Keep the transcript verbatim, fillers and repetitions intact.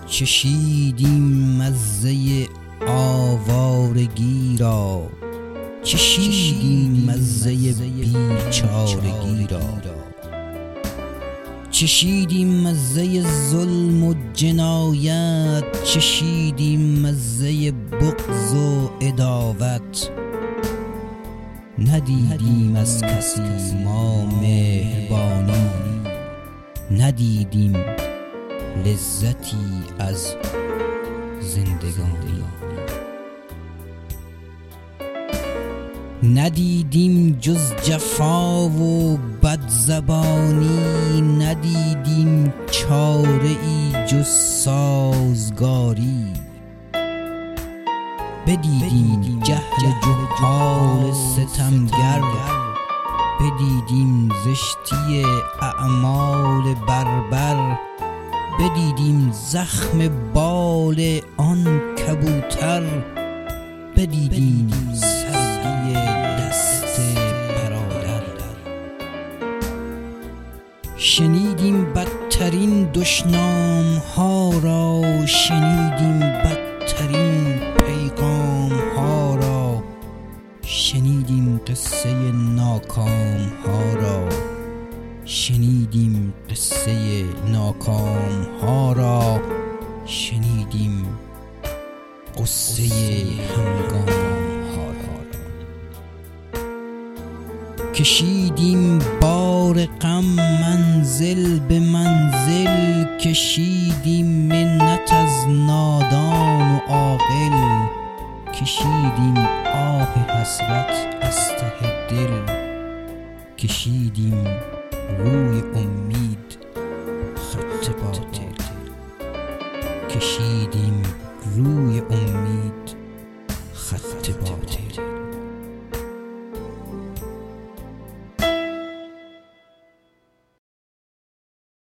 چشیدیم مزه آوارگی را، چشیدیم مزه بیچارگی را، چشیدیم مزه ظلم و جنایت، چشیدیم مزه بغض و عداوت. ندیدیم از کسی ما مهربانی، ندیدیم لذتی از زندگانی. ندیدیم جز جفا و بدزبانی، ندیدیم چاره ای جز سازگاری. بدیدیم جهل جهال ستمگر، بدیدیم زشتی اعمال بربر، بدیدیم زخم بال آن کبوتر، بدیدیم سردی دست برادر. شنیدیم بدترین دشنام ها را، شنیدیم بدترین پیغام ها را، شنیدیم قصه ناکام ها را، شنیدیم قصه ناکام ها را، شنیدیم قصه هنگام ها را. کشیدیم بار غم منزل به منزل، کشیدیم منت از نادان و عاقل، کشیدیم آه حسرت از ته دل، کشیدیم روی امید خط باطل، کشیدیم روی امید خط باطل.